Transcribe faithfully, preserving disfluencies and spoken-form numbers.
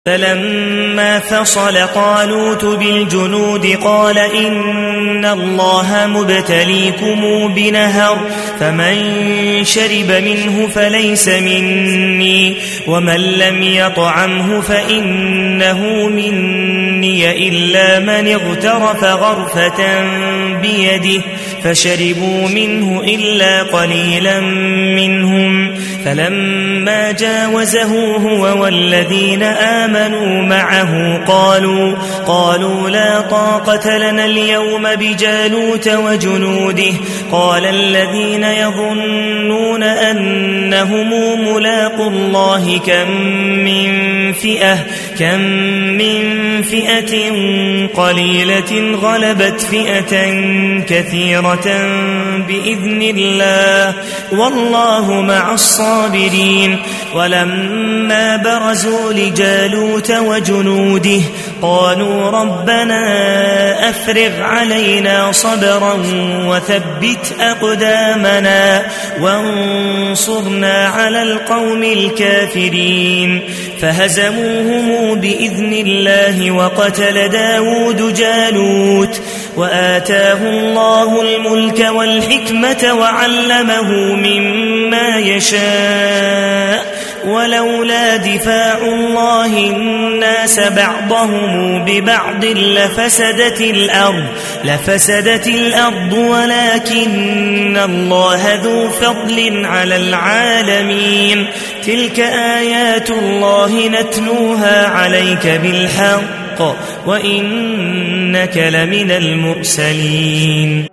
فلما فصل طالوت بالجنود قال إن الله مبتليكم بنهر فمن شرب منه فليس مني ومن لم يطعمه فإنه مني إلا من اغترف غرفة بيده فشربوا منه إلا قليلا منهم فلما جاوزه هو والذين آمنوا معه قالوا, قالوا لا طاقة لنا اليوم بجالوت وجنوده قال الذين يظنون أنهم ملاقوا الله كم من فئة, كم من فئة قليلة غلبت فئة كثيرة بإذن الله والله مع الصابرين. ولما برزوا لجالوت وجنوده قالوا ربنا أفرغ علينا صبرا وثبت أقدامنا وانصرنا على القوم الكافرين فهزموهم بإذن الله وقتل داود جالوت وآتاه الله الملك والحكمة وعلمه مما يشاء ولولا دفاع الله الناس بعضهم ببعض لفسدت الأرض, لفسدت الأرض ولكن الله ذو فضل على العالمين. تلك آيات الله نتلوها عليك بالحق وإنك لمن المرسلين.